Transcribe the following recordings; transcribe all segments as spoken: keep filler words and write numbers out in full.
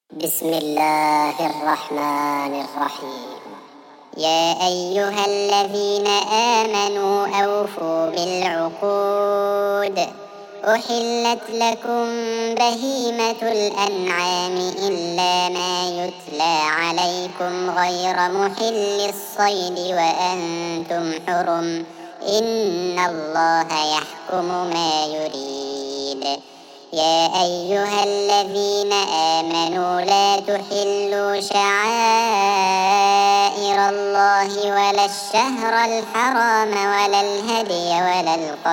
بسم الله الرحمن الرحيم. يا أيها الذين آمنوا أوفوا بالعقود. أحلت لكم بهيمة الأنعام إلا ما يتلى عليكم غير محل الصيد وأنتم حرم، إن الله يحكم ما يريد. يا أيها الذين آمنوا لا تحلوا شعائر الله ولا الشهر الحرام ولا الهدي ولا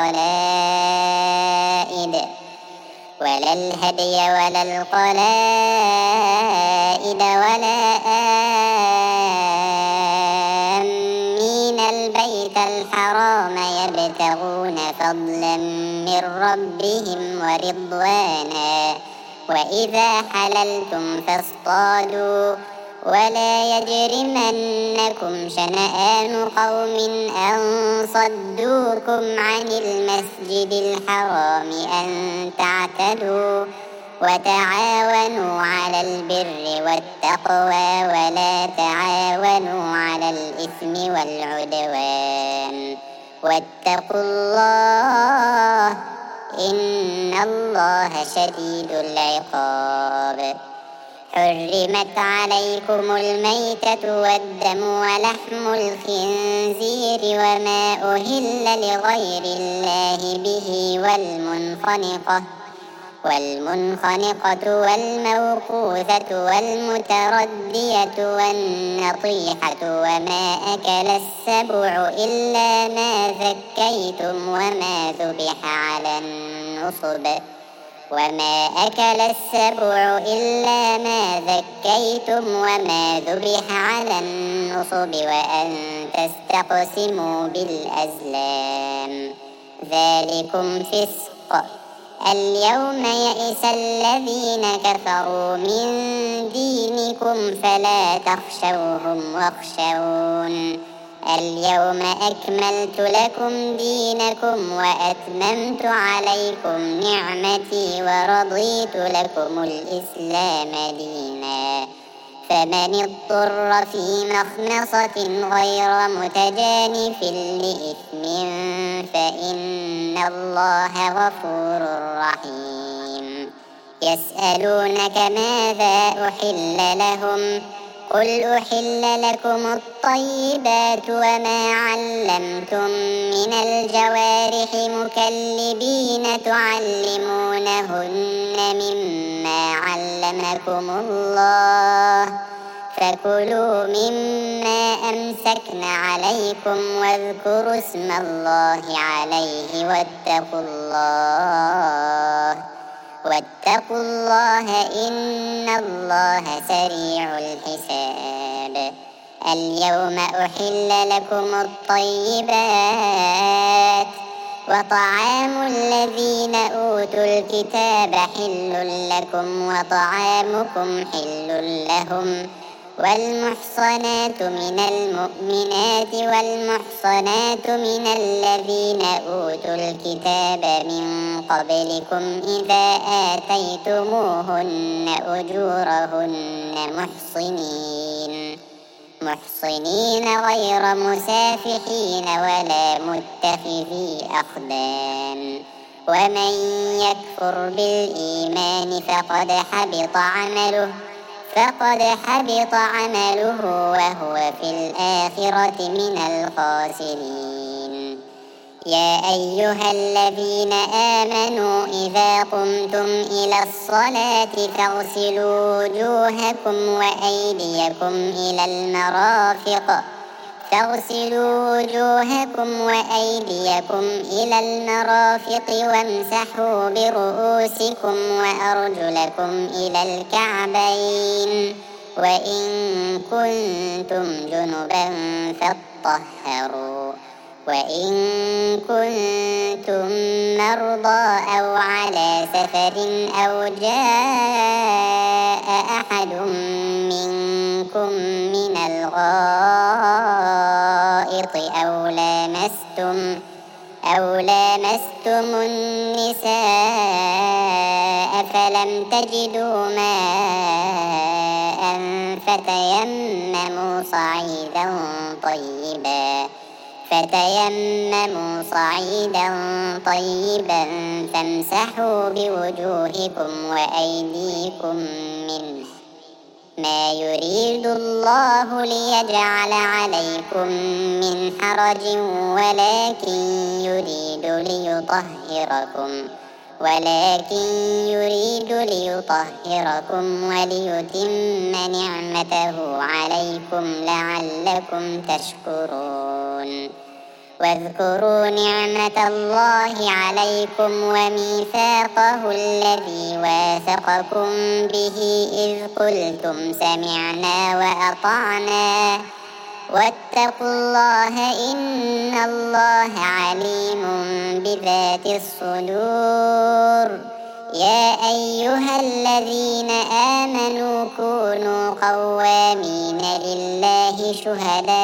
القلائد ولا الهدي ولا القلائد ولا آمين البيت الحرام يبتغون فضلا من ربهم ورضوانا، وإذا حللتم فاصطادوا ولا يجرمنكم شنآن قوم أن صدوكم عن المسجد الحرام أن تعتدوا، وتعاونوا على البر والتقوى ولا تعاونوا على الإثم والعدوان، واتقوا الله إن الله شديد العقاب. حرمت عليكم الميتة والدم ولحم الخنزير وما أهل لغير الله به والمنخنقة والمنخنقة والموقوذة والمتردية والنطيحة وما أكل السبع إلا ما ذكيتم وما ذبح على النصب وما أكل السبع إلا ما ذكيتم وما ذبح على النصب وأن تستقسموا بالأزلام، ذلكم فسق. اليوم يئس الذين كفروا من دينكم فلا تخشوهم واخشون. اليوم أكملت لكم دينكم وأتممت عليكم نعمتي ورضيت لكم الإسلام دينا، فمن اضطر في مخمصة غير متجانف لإثم فإن الله غفور رحيم. يسألونك ماذا أحل لهم؟ قل أحل لكم الطيبات وما علمتم من الجوارح مكلبين تعلمونهن مما علمكم الله، فكلوا مما أمسكن عليكم واذكروا اسم الله عليه واتقوا الله واتقوا الله إن الله سريع الحساب. اليوم أحل لكم الطيبات وطعام الذين أوتوا الكتاب حل لكم وطعامكم حل لهم، والمحصنات من المؤمنات والمحصنات من الذين أوتوا الكتاب من قبلكم إذا آتيتموهن أجورهن محصنين محصنين غير مسافحين ولا متخذي أخدان، ومن يكفر بالإيمان فقد حبط عمله فقد حبط عمله وهو في الآخرة من الخاسرين. يا أيها الذين آمنوا إذا قمتم إلى الصلاة فاغسلوا وجوهكم وأيديكم إلى المرافق فاغسلوا وجوهكم وأيديكم إلى المرافق وامسحوا برؤوسكم وأرجلكم إلى الكعبين، وإن كنتم جنبا فاطهروا، وإن كنتم مرضى أو على سفر أو جاء أحد منكم من الغائط أو لامستم أو لامستم النساء فلم تجدوا ماء فتيمموا صعيدا طيبا فتيمموا صعيدا طيبا فامسحوا بوجوهكم وأيديكم منه ما يريد الله ليجعل عليكم من حرج ولكن يريد ليطهركم ولكن يريد ليطهركم وليتم نعمته عليكم لعلكم تشكرون واذكروا نعمة الله عليكم وميثاقه الذي واثقكم به إذ قلتم سمعنا وأطعنا واتقوا الله إن الله عليم بذات الصدور يا أيها الذين آمنوا كونوا قوامين لله شهداء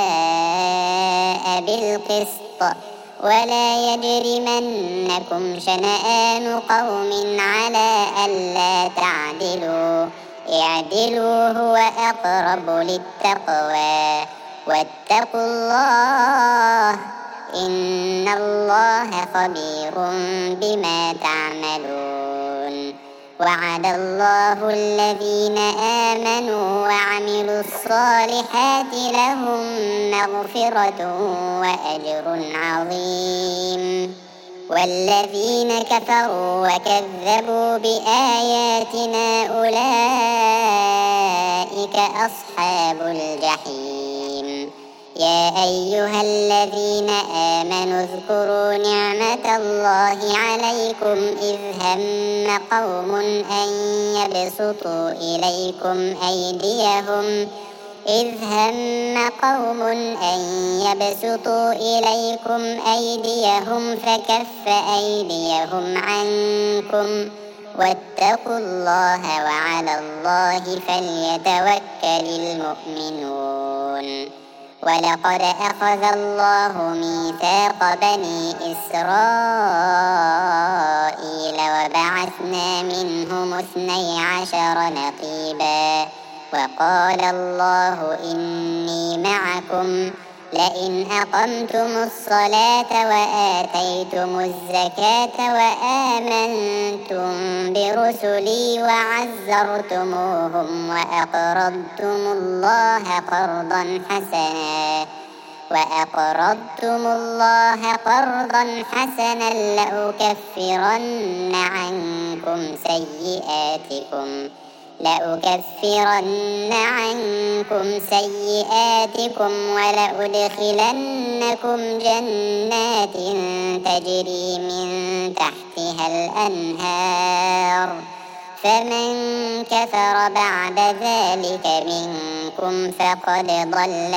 بالقسط ولا يجرمنكم شنآن قوم على ألا تعدلوا اعدلوا هو أقرب للتقوى واتقوا الله إن الله خبير بما تعملون وعد الله الذين آمنوا وعملوا الصالحات لهم مغفرة وأجر عظيم والذين كفروا وكذبوا بآياتنا أولئك أصحاب الجحيم يا أيها الذين آمنوا اذكروا نعمة الله عليكم إذ هم قوم أن يبسطوا إليكم أيديهم إذ هم قوم أن يبسطوا إليكم أيديهم فكف أيديهم عنكم واتقوا الله وعلى الله فليتوكل المؤمنون ولقد أخذ الله ميثاق بني إسرائيل وبعثنا منهم اثني عشر نقيبا وقال الله إني معكم لئن أقمتم الصلاة وآتيتم الزكاة وآمنتم برسلي وعزرتموهم وأقرضتم الله قرضا حسنا وأقرضتم الله قرضا حسنا لأكفرن عنكم سيئاتكم لأكفرن عنكم سيئاتكم ولأدخلنكم جنات تجري من تحتها الأنهار فمن كفر بعد ذلك منكم فقد ضل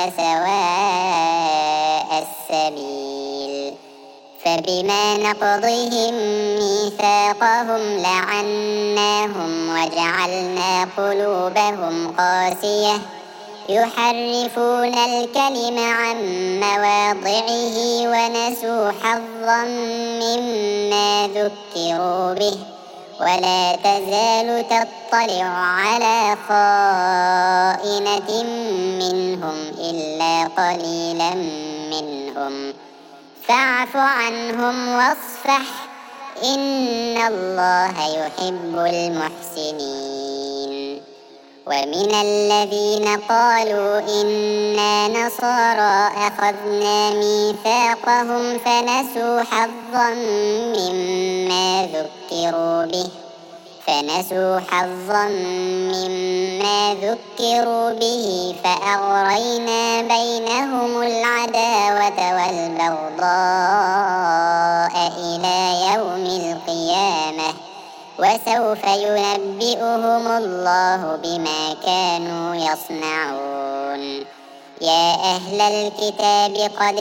سواء السبيل فبما نقضهم ميثاقهم لعناهم وجعلنا قلوبهم قاسية يحرفون الكلم عن مواضعه ونسوا حظا مما ذكروا به ولا تزال تطلع على خائنة منهم إلا قليلا منهم فاعف عنهم واصفح إن الله يحب المحسنين ومن الذين قالوا إنا نصارى أخذنا ميثاقهم فنسوا حظا مما ذكروا به فنسوا حظا مما ذكروا به فأغرينا بينهم العداوة والبغضاء إلى يوم القيامة وسوف ينبئهم الله بما كانوا يصنعون يا أهل الكتاب قد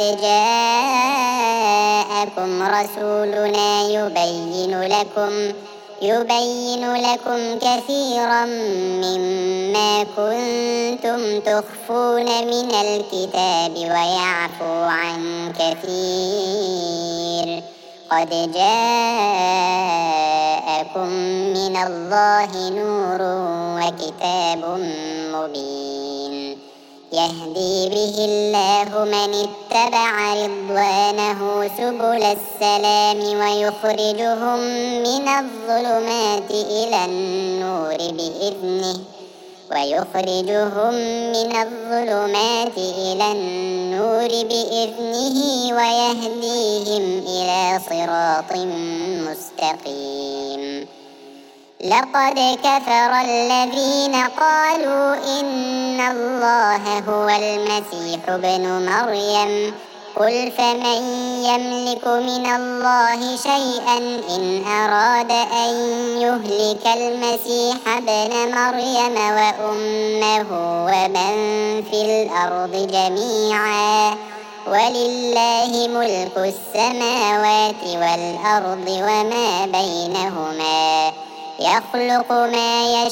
جاءكم رسولنا يبين لكم يبين لكم كثيرا مما كنتم تخفون من الكتاب ويعفو عن كثير قد جاءكم من الله نور وكتاب مبين يهدي به الله من اتبع رضوانه سبل السلام ويخرجهم من الظلمات إلى النور بإذنه ويخرجهم من الظلمات إلى النور بإذنه ويهديهم إلى صراط مستقيم لقد كفر الذين قالوا إن الله هو المسيح ابن مريم قل فمن يملك من الله شيئا إن أراد أن يهلك المسيح ابن مريم وأمه ومن في الأرض جميعا ولله ملك السماوات والأرض وما بينهما يخلق ما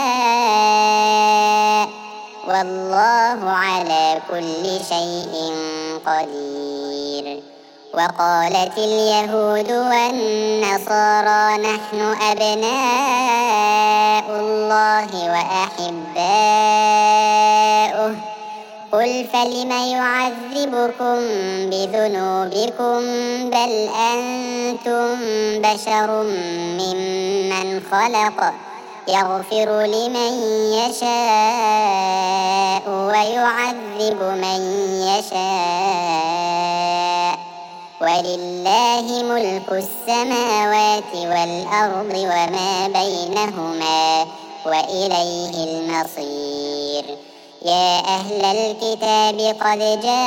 يشاء والله على كل شيء قدير وقالت اليهود والنصارى نحن أبناء الله وأحباؤه قل فلم يعذبكم بذنوبكم بل أنتم بشر ممن خلق يغفر لمن يشاء ويعذب من يشاء ولله ملك السماوات والأرض وما بينهما وإليه المصير يا أهل الكتاب قد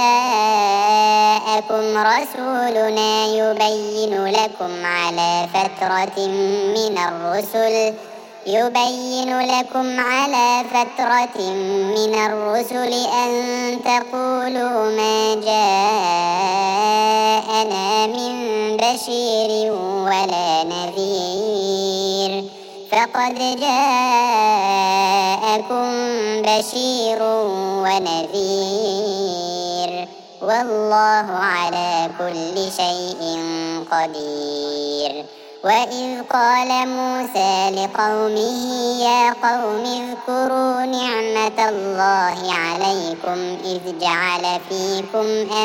جاءكم رسولنا يبين لكم على فترة من الرسل يبين لكم على فترة من الرسل أن تقولوا ما جاءنا من بشير ولا نذير فقد جاءكم بشير ونذير والله على كل شيء قدير وإذ قال موسى لقومه يا قوم اذكروا نعمة الله عليكم إذ جعل فيكم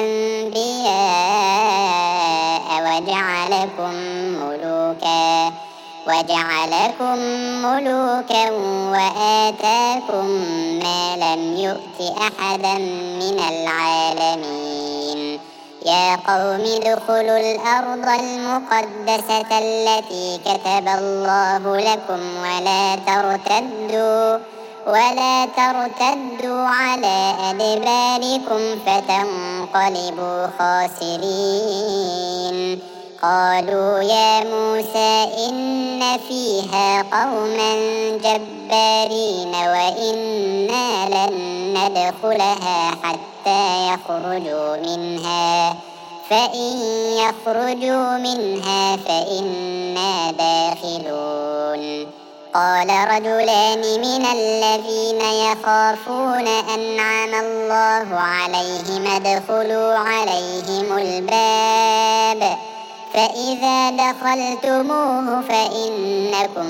أنبياء وجعلكم ملوكا وجعلكم ملوكا وآتاكم ما لم يؤت أحدا من العالمين يا قوم ادخلوا الأرض المقدسة التي كتب الله لكم ولا ترتدوا ولا ترتدوا على أدباركم فتنقلبوا خاسرين قالوا يا موسى إن فيها قوما جبارين وإنا لن ندخلها حتى يخرجوا منها فإن يخرجوا منها فإنا داخلون قال رجلان من الذين يخافون أنعم الله عليهم ادخلوا عليهم الباب فإذا دخلتموه فإنكم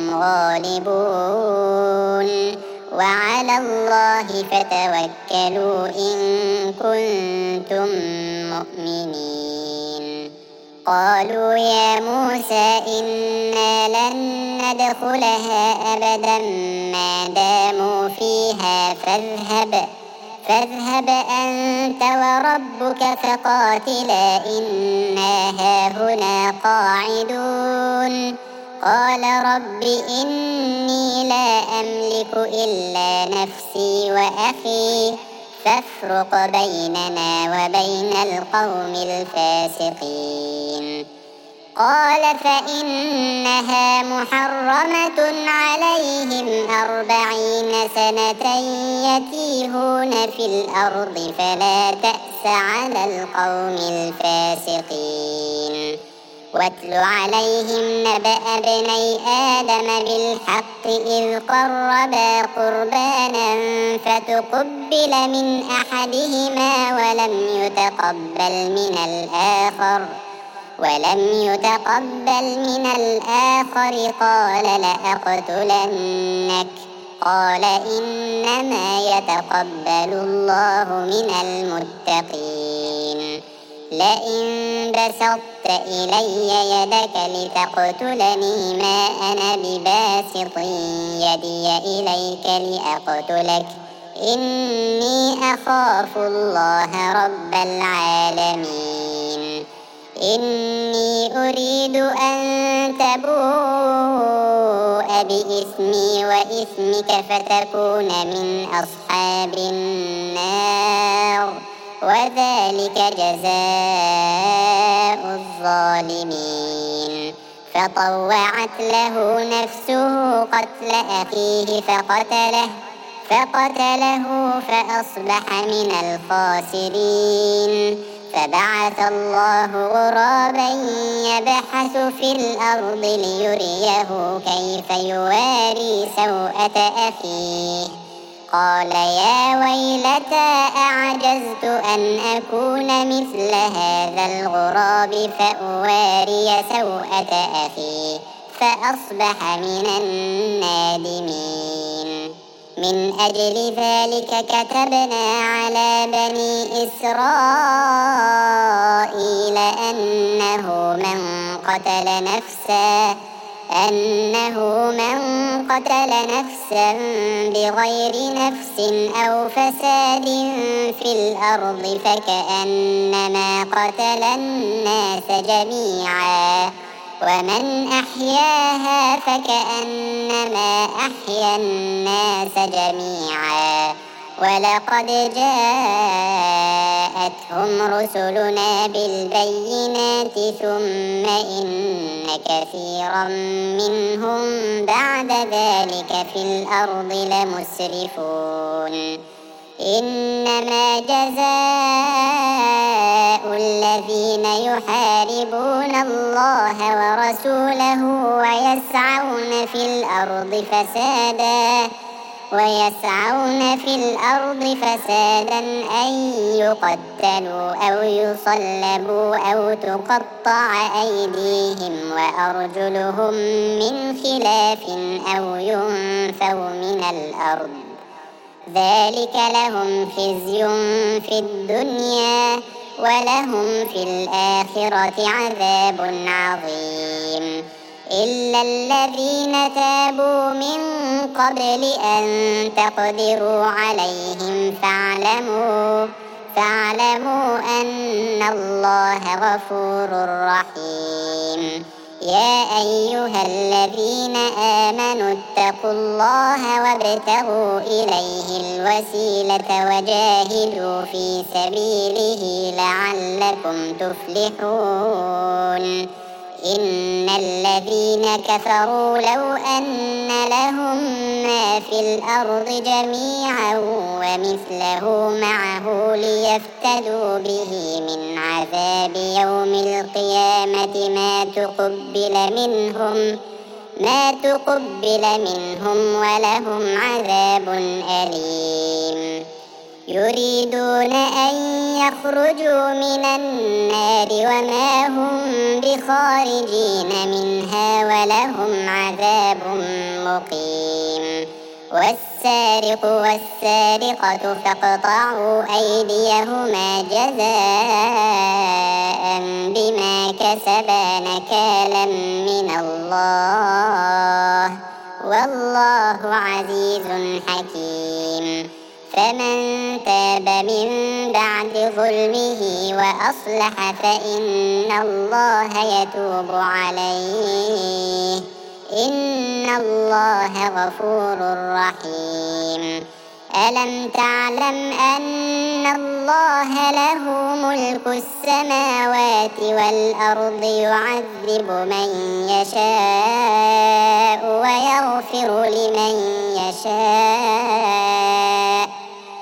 غالبون وعلى الله فتوكلوا إن كنتم مؤمنين قالوا يا موسى إنا لن ندخلها أبدا ما داموا فيها فاذهب فاذهب أنت وربك فقاتلا إنا هاهنا قاعدون قال رب إني لا أملك إلا نفسي وأخي فافرق بيننا وبين القوم الفاسقين قال فإنها محرمة عليهم أربعين سنة يتيهون في الأرض فلا تأس على القوم الفاسقين واتل عليهم نبأ ابني آدم بالحق إذ قربا قربانا فتقبل من أحدهما ولم يتقبل من الآخر ولم يتقبل من الآخر قال لأقتلنك قال إنما يتقبل الله من المتقين لئن بسطت إلي يدك لتقتلني ما أنا بباسط يدي إليك لأقتلك إني أخاف الله رب العالمين إني أريد أن تبوء بإثمي وإثمك فتكون من أصحاب النار وذلك جزاء الظالمين فطوعت له نفسه قتل أخيه فقتله فقتله فأصبح من الخاسرين فبعث الله غرابا يبحث في الأرض ليريه كيف يواري سوءة أخيه قال يا ويلتى أعجزت أن أكون مثل هذا الغراب فأواري سوءة أخي فأصبح من النادمين من أجل ذلك كتبنا على بني إسرائيل أنه من قتل نفسا أنه من قتل نفسا بغير نفس أو فساد في الأرض فكأنما قتل الناس جميعا ومن أحياها فكأنما أحيا الناس جميعا ولقد جاءتهم رسلنا بالبينات ثم إن كثيرا منهم بعد ذلك في الأرض لمسرفون إنما جزاء الذين يحاربون الله ورسوله ويسعون في الأرض فسادا ويسعون في الأرض فسادا أن يقتلوا أو يصلبوا أو تقطع أيديهم وأرجلهم من خلاف أو ينفوا من الأرض ذلك لهم خزي في الدنيا ولهم في الآخرة عذاب عظيم إلا الذين تابوا من قبل أن تقدروا عليهم فاعلموا فاعلموا أن الله غفور رحيم يا أيها الذين آمنوا اتقوا الله وابتغوا إليه الوسيلة وجاهدوا في سبيله لعلكم تفلحون إن الذين كفروا لو أن لهم ما في الأرض جميعا ومثله معه ليفتدوا به من عذاب يوم القيامة ما تقبل منهم ما تقبل منهم ولهم عذاب أليم يريدون أن يخرجوا من النار وما هم بخارجين منها ولهم عذاب مقيم والسارق والسارقة فاقطعوا أيديهما جزاء بما كسبا نكالا من الله والله عزيز حكيم فمن تاب من بعد ظلمه وأصلح فإن الله يتوب عليه إن الله غفور رحيم ألم تعلم أن الله له ملك السماوات والأرض يعذب من يشاء ويغفر لمن يشاء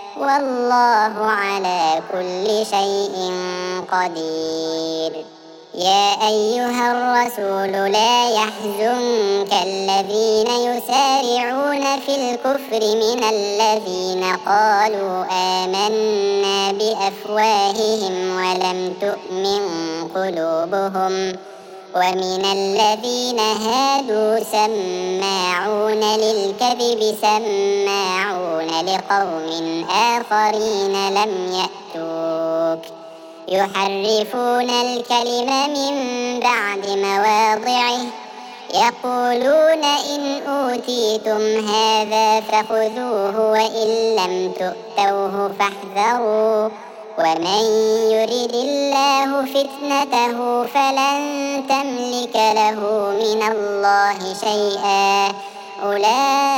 والله على كل شيء قدير يا أيها الرسول لا يحزنك الذين يسارعون في الكفر من الذين قالوا آمنا بأفواههم ولم تؤمن قلوبهم ومن الذين هادوا سماعون للكذب سماعون لقوم آخرين لم يأتوك يحرفون الكلم من بعد مواضعه يقولون إن أوتيتم هذا فخذوه وإن لم تؤتوه فاحذروا ومن يرد الله فتنته فلن تملك له من الله شيئا أولئك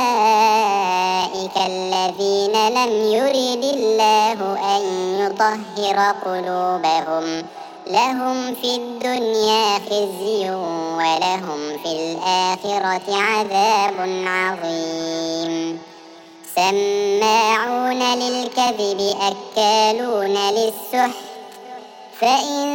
الذين لم يرد الله أن يطهر قلوبهم لهم في الدنيا خزي ولهم في الآخرة عذاب عظيم سماعون للكذب أكالون للسحت فإن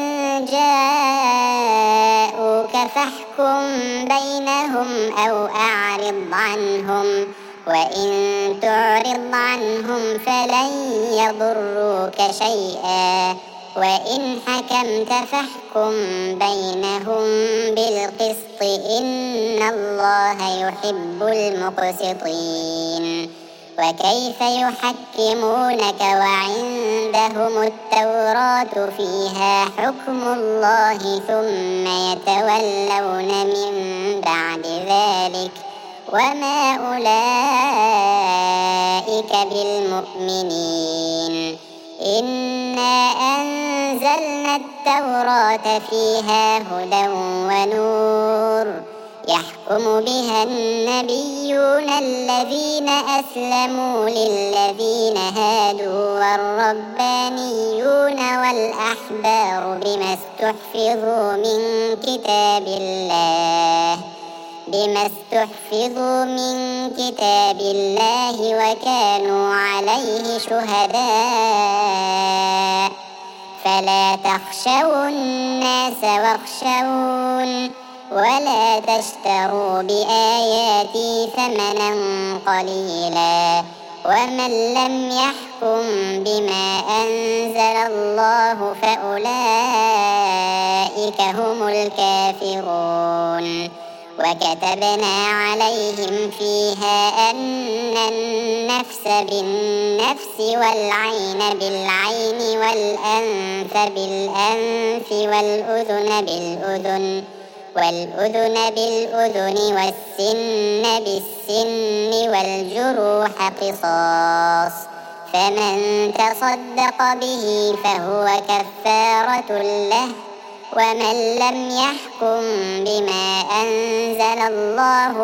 جاءوك فاحكم بينهم أو أعرض عنهم وإن تعرض عنهم فلن يضروك شيئا وإن حكمت فاحكم بينهم بالقسط إن الله يحب المقسطين وكيف يحكمونك وعندهم التوراة فيها حكم الله ثم يتولون من بعد ذلك وما أولئك بالمؤمنين إنا أنزلنا التوراة فيها هدى ونور يحكم بها النبيون الذين أسلموا للذين هادوا والربانيون والأحبار بما استحفظوا من كتاب الله بما استحفظوا من كتاب الله وكانوا عليه شهداء فلا تخشوا الناس واخشون ولا تشتروا بآياتي ثمنا قليلا ومن لم يحكم بما أنزل الله فأولئك هم الكافرون وكتبنا عليهم فيها أن النفس بالنفس والعين بالعين والأنف بالأنف والأذن بالأذن والأذن بالأذن والسن بالسن والجروح قصاص فمن تصدق به فهو كفارة له ومن لم يحكم بما أنزل الله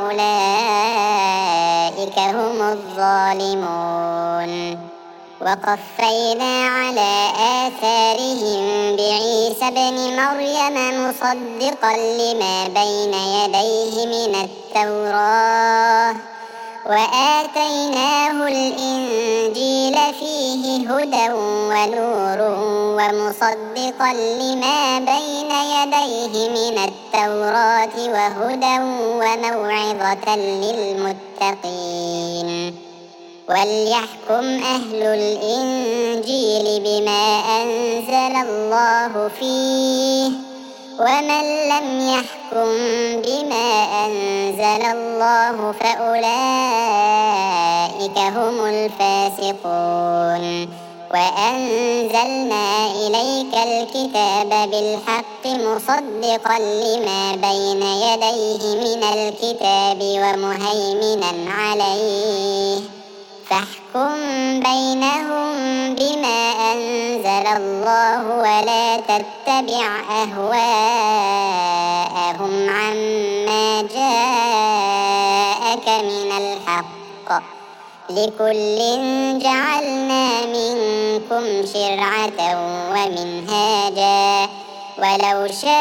فأولئك هم الظالمون وقفينا على آثارهم بعيسى ابن مريم مصدقا لما بين يديه من التوراة وآتيناه الإنجيل فيه هدى ونور ومصدقا لما بين يديه من التوراة وهدى وموعظة للمتقين وليحكم أهل الإنجيل بما أنزل الله فيه ومن لم يحكم بما أنزل الله فأولئك هم الفاسقون وأنزلنا إليك الكتاب بالحق مصدقا لما بين يديه من الكتاب ومهيمنا عليه فاحكم بينهم بما أنزل الله ولا تتبع أهواءهم عما جاءك من الحق لكل جعلنا منكم شرعة ومنهاجا ولو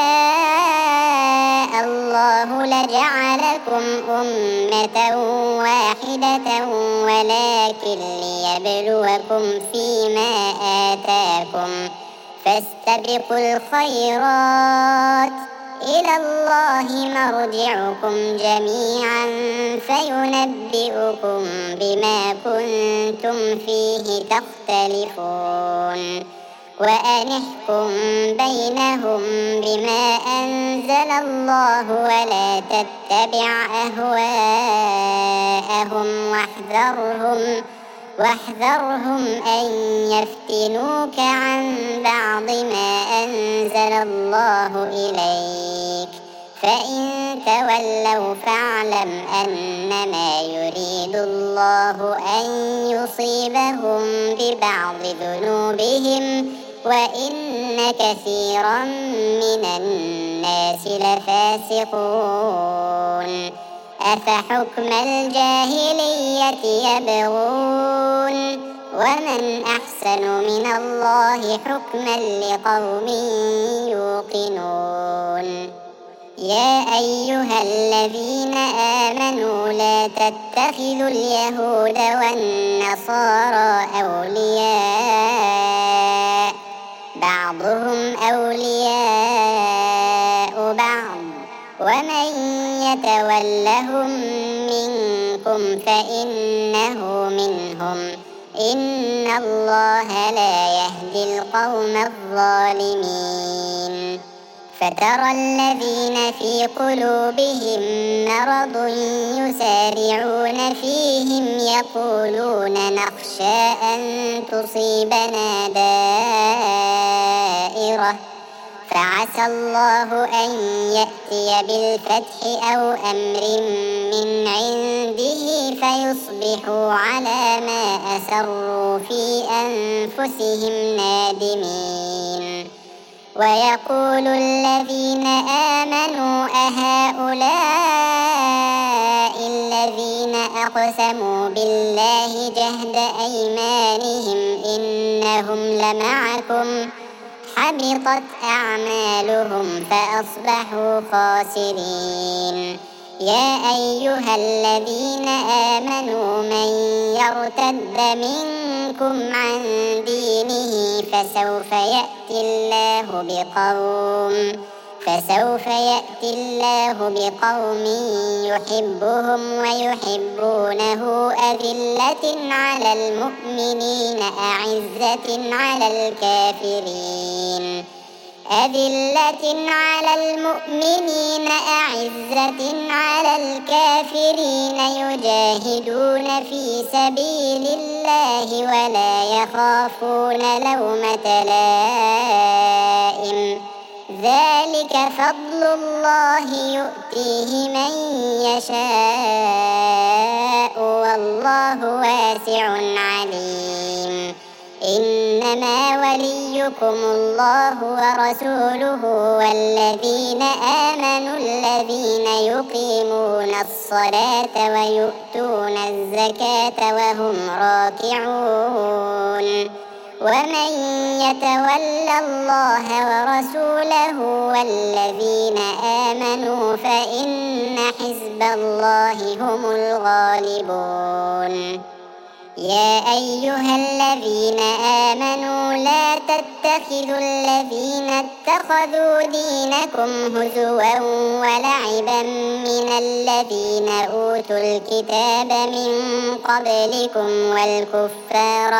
شاء الله لجعلكم أمة واحدة ولكن ليبلوكم فيما آتاكم فاستبقوا الخيرات إلى الله مرجعكم جميعا فينبئكم بما كنتم فيه تختلفون وأن احكم بينهم بما أنزل الله ولا تتبع أهواءهم واحذرهم واحذرهم أن يفتنوك عن بعض ما أنزل الله إليك فإن تولوا فاعلم أنما يريد الله أن يصيبهم ببعض ذنوبهم وإن كثيرا من الناس لفاسقون أفحكم الجاهلية يبغون ومن أحسن من الله حكما لقوم يوقنون يا أيها الذين آمنوا لا تتخذوا اليهود والنصارى أولياء بعضهم أولياء بعض ومن يتولهم منكم فإنه منهم إن الله لا يهدي القوم الظالمين فترى الذين في قلوبهم مرض يسارعون فيهم يقولون نخشى أن تصيبنا دائرة فعسى الله أن يأتي بالفتح أو أمر من عنده فيصبحوا على ما أسروا في أنفسهم نادمين ويقول الذين آمنوا أهؤلاء الذين أقسموا بالله جهد أيمانهم إنهم لمعكم حبطت أعمالهم فأصبحوا خاسرين يا أيها الذين آمنوا من يرتد منكم عن دينه فسوف يأتي الله بقوم فسوف يأتي الله بقوم يحبهم ويحبونه أذلة على المؤمنين أعزة على الكافرين أذلة على المؤمنين أعزة على الكافرين يجاهدون في سبيل الله ولا يخافون لومة لائم ذلك فضل الله يؤتيه من يشاء والله واسع عليم إنما وليكم الله ورسوله والذين آمنوا الذين يقيمون الصلاة ويؤتون الزكاة وهم راكعون ومن يتول الله ورسوله والذين آمنوا فإن حزب الله هم الغالبون يا أيها الذين آمنوا لا تتخذوا الذين اتخذوا دينكم هزوا ولعبا من الذين أوتوا الكتاب من قبلكم والكفار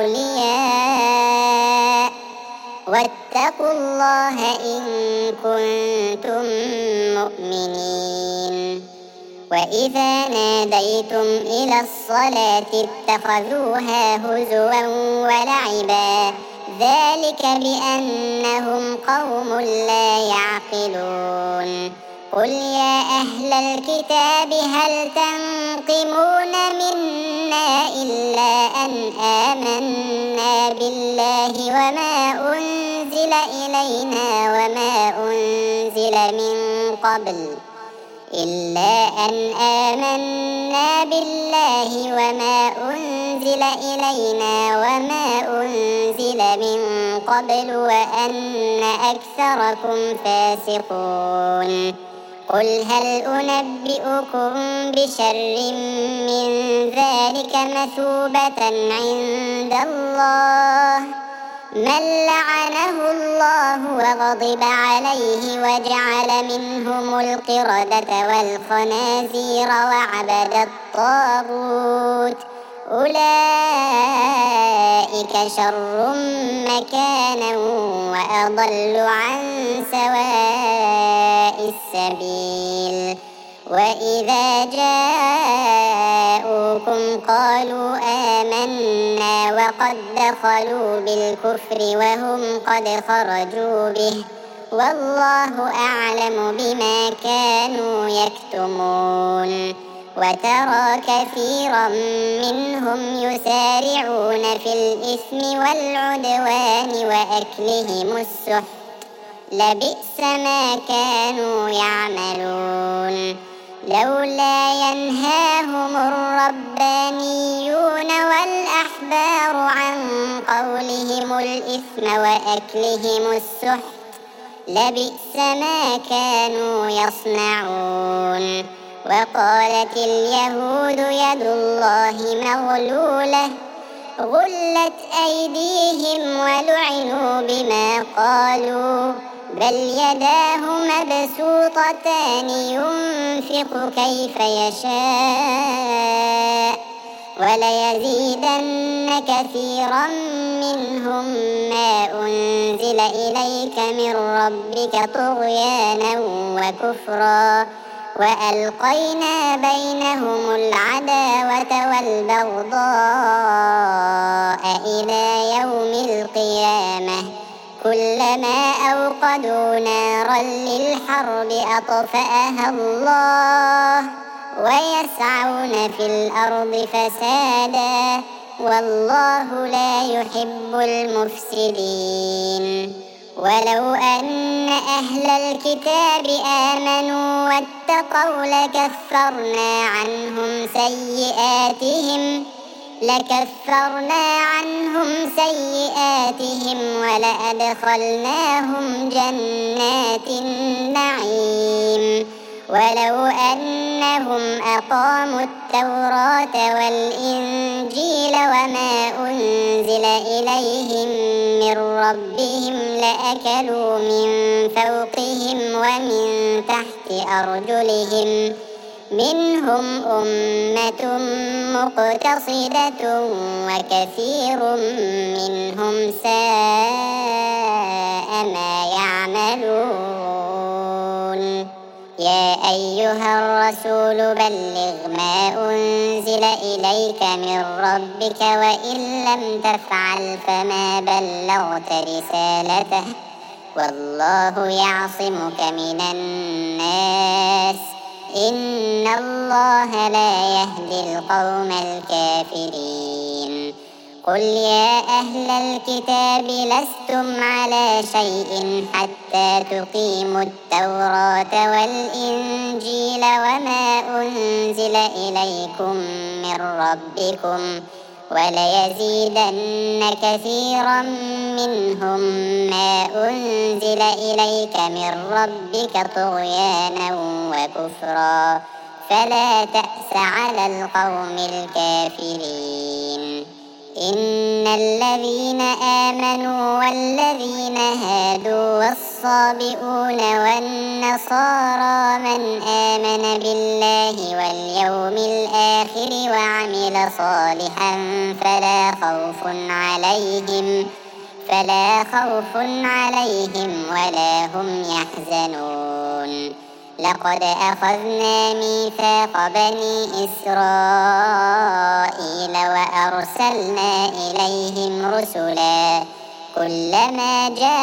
أولياء واتقوا الله إن كنتم مؤمنين وإذا ناديتم إلى الصلاة اتخذوها هزوا ولعبا ذلك بأنهم قوم لا يعقلون قل يا أهل الكتاب هل تنقمون منا إلا أن آمنا بالله وما أنزل إلينا وما أنزل من قبل إلا أن آمنا بالله وما أنزل إلينا وما أنزل من قبل وأن أكثركم فاسقون قل هل أنبئكم بشر من ذلك مثوبة عند الله من لعنه الله وغضب عليه وجعل منهم القردة والخنازير وعبد الطاغوت أولئك شر مكانا وأضل عن سواء السبيل وإذا جاءوكم قالوا آمنا وقد دخلوا بالكفر وهم قد خرجوا به والله أعلم بما كانوا يكتمون وترى كثيرا منهم يسارعون في الإثم والعدوان وأكلهم السحت لبئس ما كانوا يعملون لولا ينهاهم الربانيون والأحبار عن قولهم الإثم وأكلهم السحت لبئس ما كانوا يصنعون وقالت اليهود يد الله مغلولة غلت أيديهم ولعنوا بما قالوا بل يداه مبسوطتان ينفق كيف يشاء وليزيدن كثيرا منهم ما أنزل إليك من ربك طغيانا وكفرا وألقينا بينهم العداوة والبغضاء إلى يوم القيامة كلما أوقدوا نارا للحرب أطفأها الله ويسعون في الأرض فسادا والله لا يحب المفسدين ولو أن أهل الكتاب آمنوا واتقوا لكفرنا عنهم سيئاتهم لكفرنا عنهم سيئاتهم ولأدخلناهم جنات النعيم ولو أنهم أقاموا التوراة والإنجيل وما أنزل إليهم من ربهم لأكلوا من فوقهم ومن تحت أرجلهم منهم أمة مقتصدة وكثير منهم ساء ما يعملون يا أيها الرسول بلغ ما أنزل إليك من ربك وإن لم تفعل فما بلغت رسالته والله يعصمك من الناس إن الله لا يهدي القوم الكافرين قل يا أهل الكتاب لستم على شيء حتى تقيموا التوراة والإنجيل وما أنزل إليكم من ربكم وليزيدن كثيرا منهم ما أنزل إليك من ربك طغيانا وكفرا فلا تأس على القوم الكافرين إن الذين آمنوا والذين هادوا والصابئون والنصارى من آمن بالله واليوم الآخر وعمل صالحا فلا خوف عليهم فلا خوف عليهم ولا هم يحزنون لقد أخذنا ميثاق بني إسرائيل وأرسلنا إليهم رسلا كلما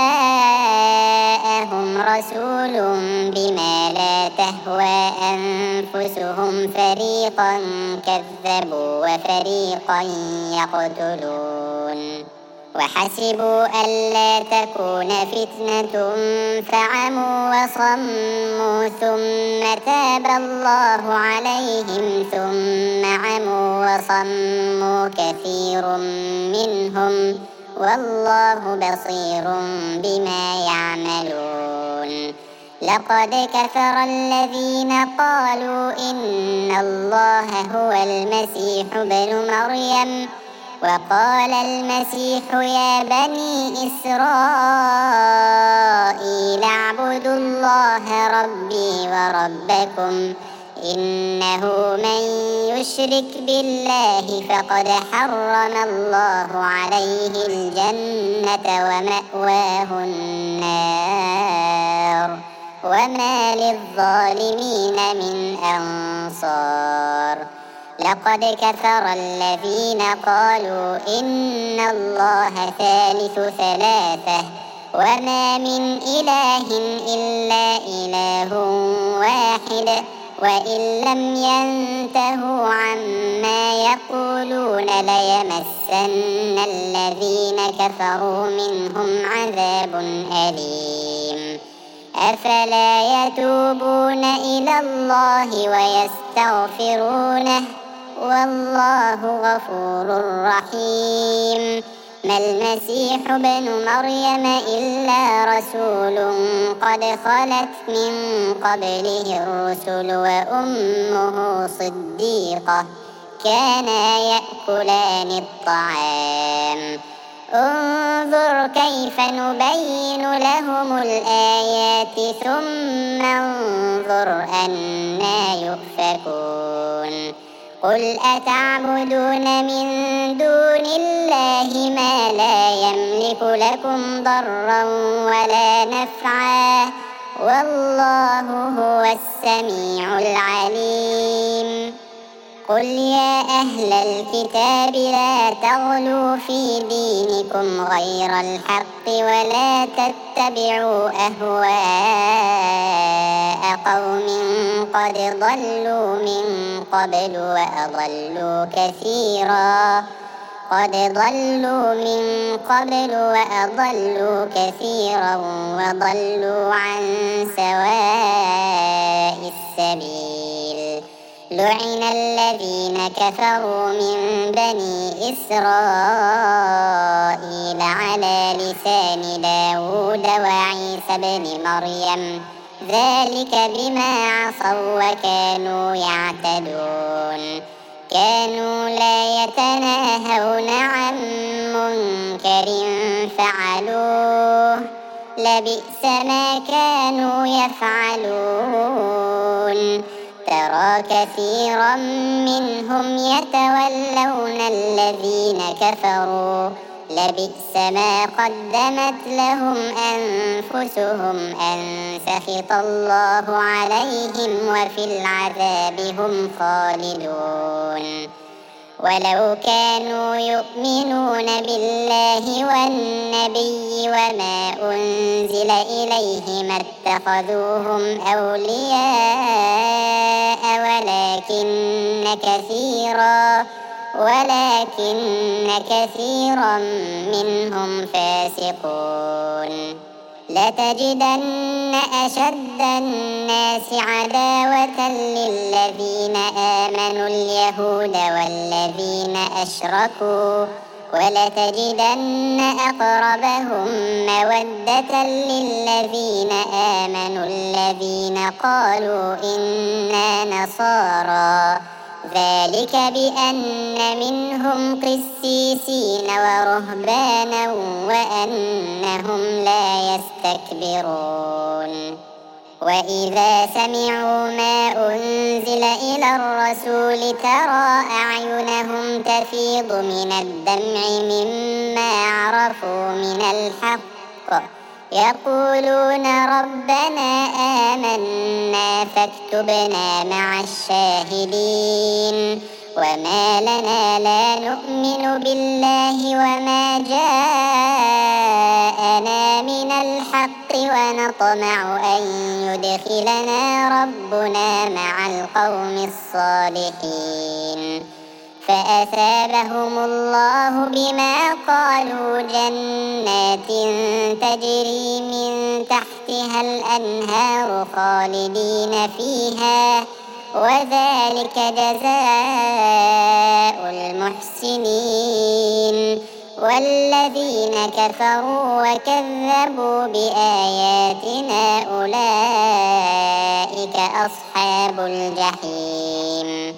جاءهم رسول بما لا تهوى أنفسهم فريقا كذبوا وفريقا يقتلون وحسبوا ألا تكون فتنة فعموا وصموا ثم تاب الله عليهم ثم عموا وصموا كثير منهم والله بصير بما يعملون لقد كفر الذين قالوا إن الله هو المسيح ابن مريم وقال المسيح يا بني إسرائيل اعبدوا الله ربي وربكم إنه من يشرك بالله فقد حرم الله عليه الجنة ومأواه النار وما للظالمين من أنصار. لقد كفر الذين قالوا إن الله ثالث ثلاثة وما من إله إلا إله واحد وإن لم ينتهوا عما يقولون ليمسن الذين كفروا منهم عذاب أليم. أفلا يتوبون إلى الله ويستغفرونه والله غفور رحيم. ما المسيح ابن مريم إلا رسول قد خلت من قبله الرسل وأمه صديقة كانا يأكلان الطعام. انظر كيف نبين لهم الآيات ثم انظر أنى يؤفكون. قل أتعبدون من دون الله ما لا يملك لكم ضرا ولا نفعا والله هو السميع العليم. قل يا أهل الكتاب لا تغلوا في دينكم غير الحق ولا تتبعوا أهواء قوم قد ضلوا من قبل وأضلوا كثيرا قد ضلوا من قبل وأضلوا كثيرا وضلوا عن سواء السبيل. لعن الذين كفروا من بني إسرائيل على لسان داود وعيسى بن مريم ذلك بما عصوا وكانوا يعتدون. كانوا لا يتناهون عن منكر فعلوه لبئس ما كانوا يفعلون. ترى كثيرا منهم يتولون الذين كفروا لبئس ما قدمت لهم أنفسهم أن سخط الله عليهم وفي العذاب هم خالدون. ولو كانوا يؤمنون بالله والنبي وما أنزل إليه ما اتخذوهم أولياء ولكن كثيرا ولكن كثيرا منهم فاسقون. لتجدن أشد الناس عداوة للذين آمنوا اليهود والذين أشركوا ولتجدن أقربهم مودة للذين آمنوا الذين قالوا إنا نصارى ذلك بأن منهم قسيسين ورهبانا وأنهم لا يستكبرون. وإذا سمعوا ما أنزل إلى الرسول ترى أعينهم تفيض من الدمع مما عرفوا من الحق يقولون ربنا آمنا فاكتبنا مع الشاهدين. وما لنا لا نؤمن بالله وما جاءنا من الحق ونطمع أن يدخلنا ربنا مع القوم الصالحين. فأثابهم الله بما قالوا جنات تجري من تحتها الأنهار خالدين فيها وذلك جزاء المحسنين. والذين كفروا وكذبوا بآياتنا أولئك أصحاب الجحيم.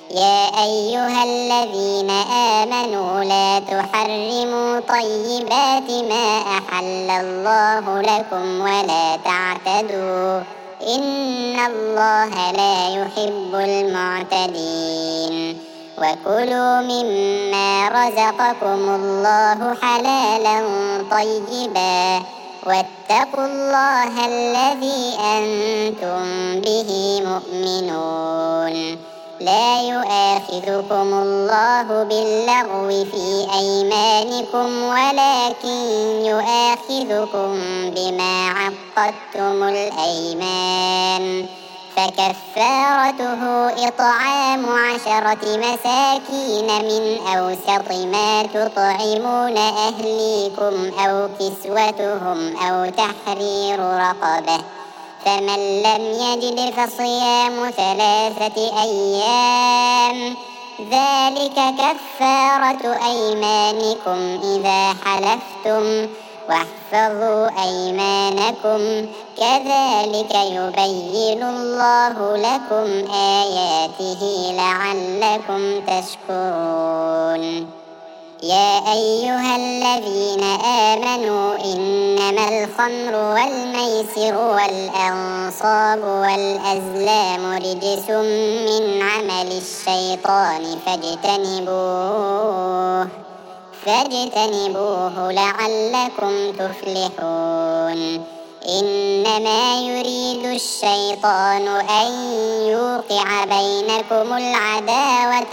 يا أيها الذين آمنوا لا تحرموا طيبات ما أحل الله لكم ولا تعتدوا إن الله لا يحب المعتدين وكلوا مما رزقكم الله حلالا طيبا واتقوا الله الذي أنتم به مؤمنون لا يؤاخذكم الله باللغو في أيمانكم ولكن يؤاخذكم بما عقدتم الأيمان فكفارته إطعام عشرة مساكين من أوسط ما تطعمون أهليكم أو كسوتهم أو تحرير رقبة فمن لم يجد فصيام ثلاثة أيام ذلك كفارة أيمانكم إذا حلفتم واحفظوا أيمانكم كذلك يبين الله لكم آياته لعلكم تشكرون يا أيها الذين آمنوا إنما الخمر والميسر والأنصاب والأزلام رجس من عمل الشيطان فاجتنبوه فاجتنبوه لعلكم تفلحون إنما يريد الشيطان أن يوقع بينكم العداوة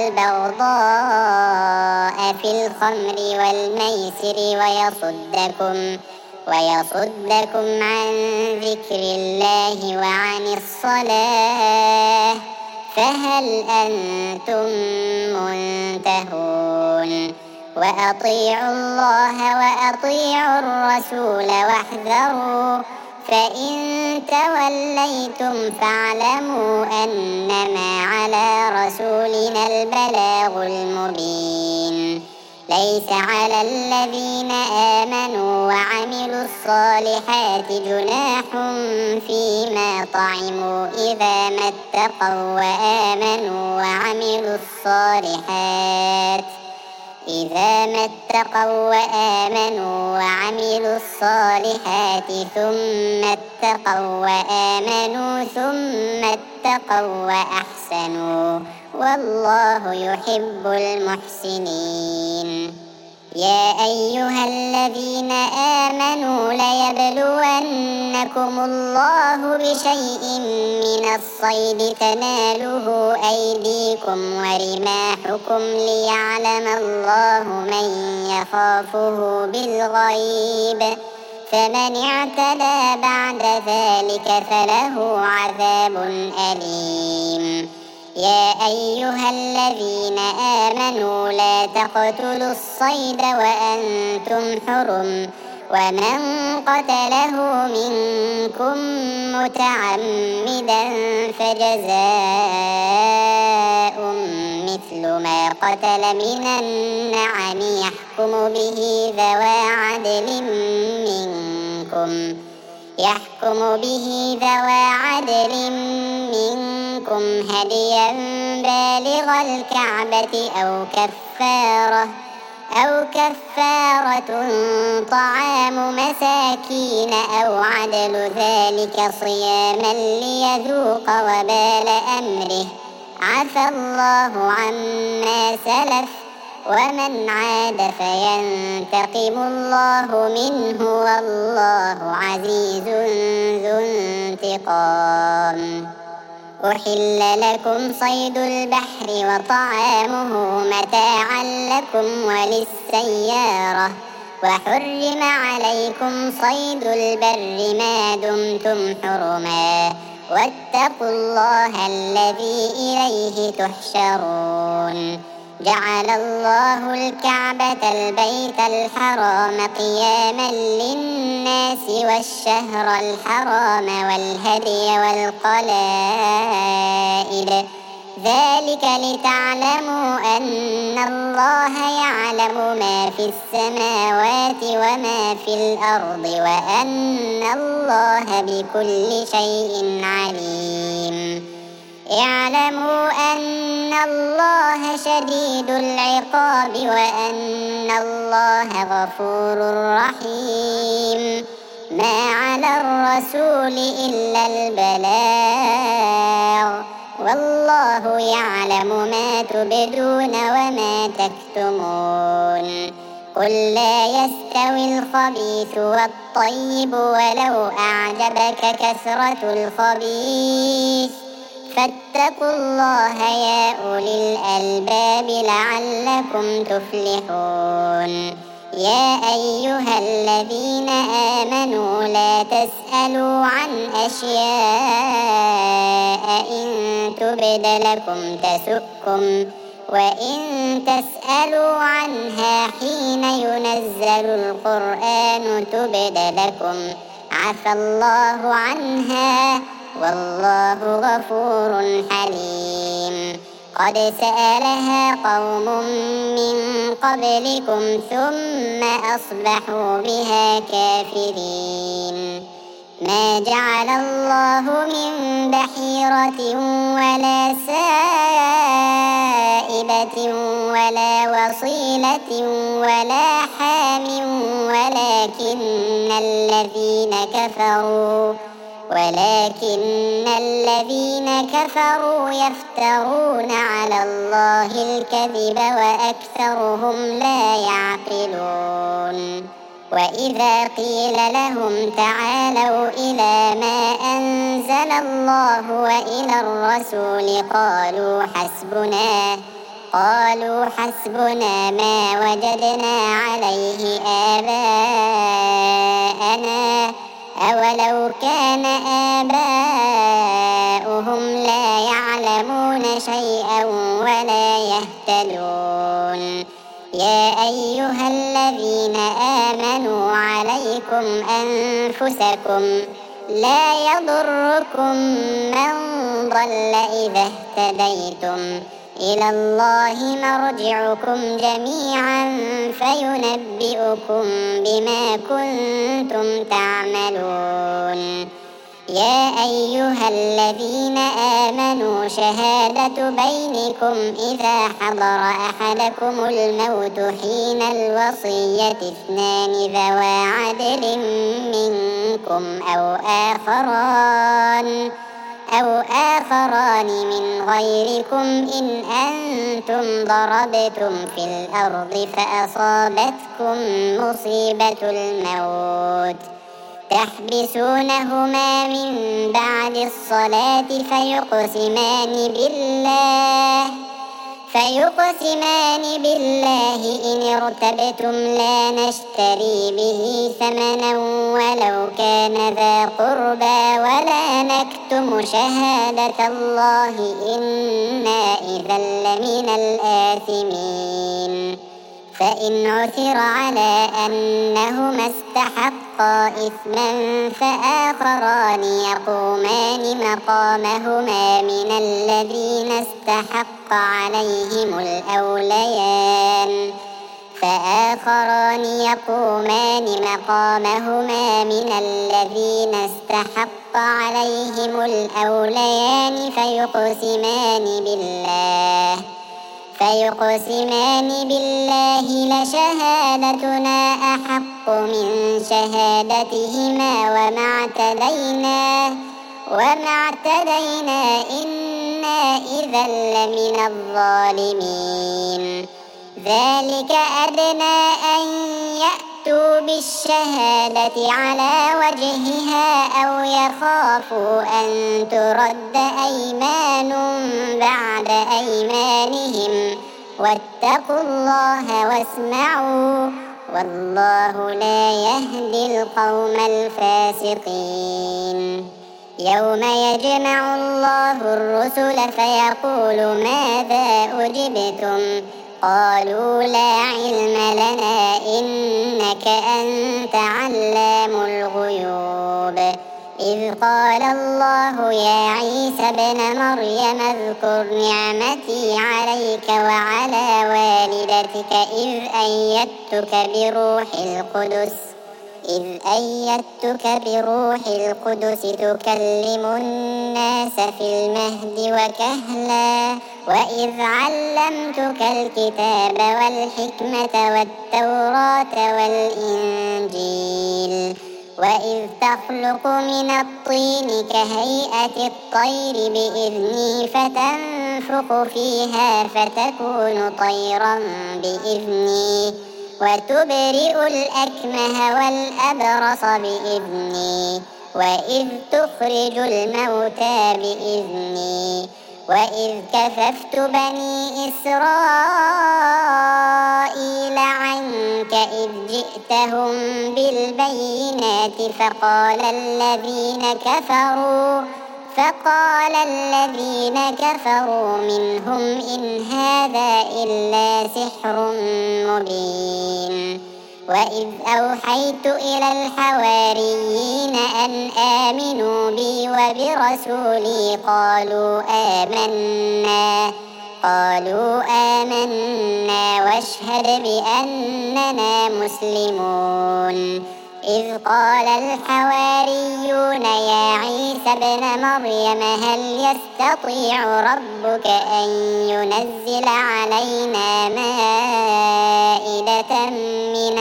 والبغضاء في الخمر والميسر ويصدكم ويصدكم عن ذكر الله وعن الصلاة فهل أنتم منتهون وأطيعوا الله وأطيعوا الرسول واحذروا فإن توليتم فاعلموا أنما على رسولنا البلاغ المبين ليس على الذين آمنوا وعملوا الصالحات جناح فيما طعموا إذا ما اتقوا وآمنوا وعملوا الصالحات إذا ما اتقوا وآمنوا وعملوا الصالحات ثم اتقوا وآمنوا ثم اتقوا وأحسنوا والله يحب المحسنين يا أيها الذين آمنوا ليبلونكم الله بشيء من الصيد تناله أيديكم ورماحكم ليعلم الله من يخافه بالغيب فمن اعتدى بعد ذلك فله عذاب أليم يا أيها الذين آمنوا لا تقتلوا الصيد وأنتم حرم ومن قتله منكم متعمدا فجزاء مثل ما قتل من النعم يحكم به ذوى عدل منكم يحكم به ذوى عدل منكم هديا بالغ الكعبة أو كفارة أو كفارة طعام مساكين أو عدل ذلك صياما ليذوق وبال أمره عفى الله عما سلف ومن عاد فينتقم الله منه والله عزيز ذو انتقام أحل لكم صيد البحر وطعامه متاعا لكم وللسيارة وحرم عليكم صيد البر ما دمتم حرما واتقوا الله الذي إليه تحشرون جعل الله الكعبة البيت الحرام قياما للناس والشهر الحرام والهدي والقلائد ذلك لتعلموا أن الله يعلم ما في السماوات وما في الأرض وأن الله بكل شيء عليم اعلموا أن الله شديد العقاب وأن الله غفور رحيم. ما على الرسول إلا البلاغ، والله يعلم ما تبدون وما تكتمون. قل لا يستوي الخبيث والطيب ولو أعجبك كثرة الخبيث، فاتقوا الله يا أولي الألباب لعلكم تفلحون. يا أيها الذين آمنوا لا تسألوا عن أشياء إن تبد لكم تسؤكم، وإن تسألوا عنها حين ينزل القرآن تبد لكم عفى الله عنها، والله غفور حليم. قد سألها قوم من قبلكم ثم أصبحوا بها كافرين. ما جعل الله من بحيرة ولا سائبة ولا وصيلة ولا حام ولكن الذين كفروا ولكن الذين كفروا يفترون على الله الكذب وأكثرهم لا يعقلون. وإذا قيل لهم تعالوا إلى ما أنزل الله وإلى الرسول قالوا حسبنا قالوا حسبنا ما وجدنا عليه آباءنا أولو كان آباؤهم لا يعلمون شيئا ولا يهتدون. يا أيها الذين آمنوا عليكم أنفسكم لا يضركم من ضل إذا اهتديتم، إلى الله مرجعكم جميعا فينبئكم بما كنتم تعملون. يا أيها الذين آمنوا شهادة بينكم إذا حضر أحدكم الموت حين الوصية اثنان ذوى عدل منكم أو آخران أو آخران من غيركم إن أنتم ضربتم في الأرض فأصابتكم مصيبة الموت تحبسونهما من بعد الصلاة فيقسمان بالله فيقسمان بالله إن ارتبتم لا نشتري به ثمنا ولو كان ذا قربى ولا نكتم شهادة الله إنا إذا لمن الآثمين. فإن عثر على أنهما استحقا إثما فآخران يقومان مقامهما من الذين استحق عليهم الأوليان فآخران يقومان مقامهما من الذين استحق عليهم الأوليان فيقسمان بالله فيقسمان بالله لشهادتنا أحق من شهادتهما وما اعتدينا وما اعتدينا إنا إذا لمن الظالمين. ذلك أدنى أن يأتوا بالشهادة على وجهها أو يخافوا أن ترد أيمان بعد أيمانهم واتقوا الله واسمعوا والله لا يهدي القوم الفاسقين. يوم يجمع الله الرسل فيقول ماذا أجبتم قالوا لا علم لنا إنك أنت علام الغيوب. إذ قال الله يا عيسى ابن مريم اذكر نعمتي عليك وعلى والدتك إذ أيدتك بروح القدس إذ أيدتك بروح القدس تكلم الناس في المهد وكهلا وإذ علمتك الكتاب والحكمة والتوراة والإنجيل وإذ تخلق من الطين كهيئة الطير بإذني فتنفخ فيها فتكون طيرا بإذني وتبرئ الأكمه والأبرص بإذني وإذ تخرج الموتى بإذني وإذ كففت بني إسرائيل عنك إذ جئتهم بالبينات فقال الذين كفروا فقال الذين كفروا منهم إن هذا إلا سحر مبين وإذ أوحيت إلى الحواريين أن آمنوا بي وبرسولي قالوا آمنا قالوا آمنا واشهد بأننا مسلمون إذ قال الحواريون يا عيسى ابن مريم هل يستطيع ربك أن ينزل علينا مائدة من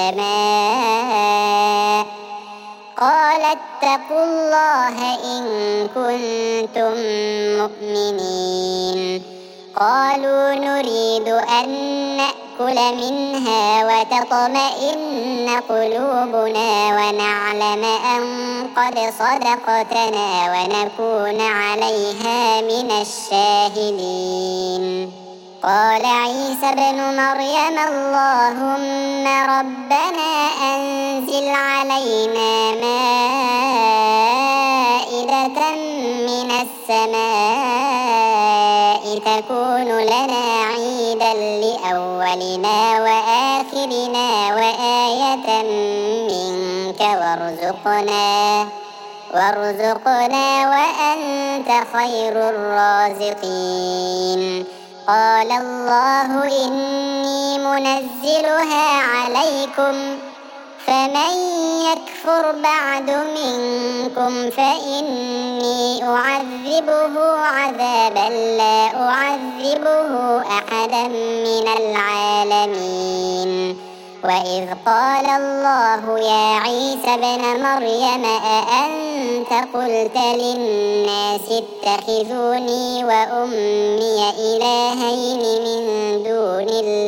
السماء قال اتقوا الله إن كنتم مؤمنين قالوا نريد أن نأكل منها وتطمئن قلوبنا ونعلم أن قد صدقتنا ونكون عليها من الشاهدين قال عيسى ابن مريم اللهم ربنا أنزل علينا مائدة من السماء تكون لنا عيدا لأولنا وآخرنا وآية منك وارزقنا وارزقنا وأنت خير الرازقين قال الله إني منزلها عليكم فمن يكفر بعد منكم فإني أعذبه عذابا لا أعذبه أحدا من العالمين وإذ قال الله يا عيسى ابن مريم أأنت قلت للناس اتخذوني وأمي إلهين من دون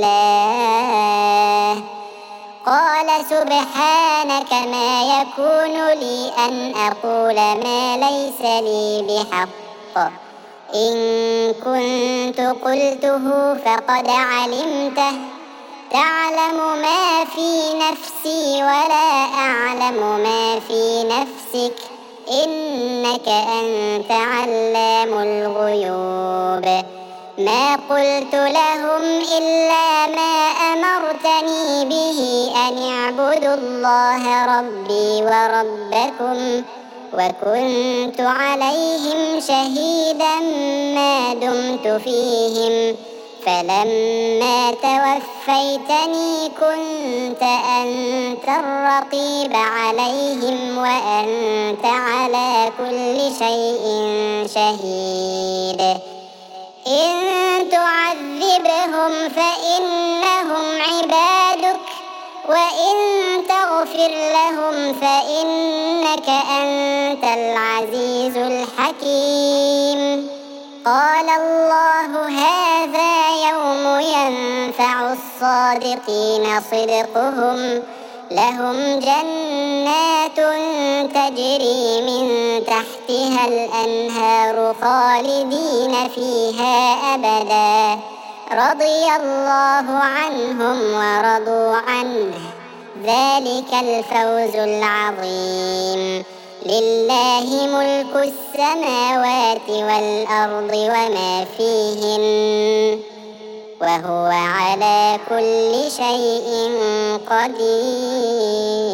الله قال سبحانك ما يكون لي أن أقول ما ليس لي بحق إن كنت قلته فقد علمته تعلم ما في نفسي ولا أعلم ما في نفسك إنك أنت علام الغيوب ما قلت لهم إلا ما أمرتني به أن اعبدوا الله ربي وربكم وكنت عليهم شهيدا ما دمت فيهم فلما توفيتني كنت أنت الرقيب عليهم وأنت على كل شيء شهيد إن تعذبهم فإنهم عبادك وإن تغفر لهم فإنك أنت العزيز الحكيم قال الله هذا يوم ينفع الصادقين صدقهم لهم جنات تجري من تحتها الأنهار خالدين فيها أبدا رضي الله عنهم ورضوا عنه ذلك الفوز العظيم لله ملك السماوات والأرض وما فيهن وهو على كل شيء قدير.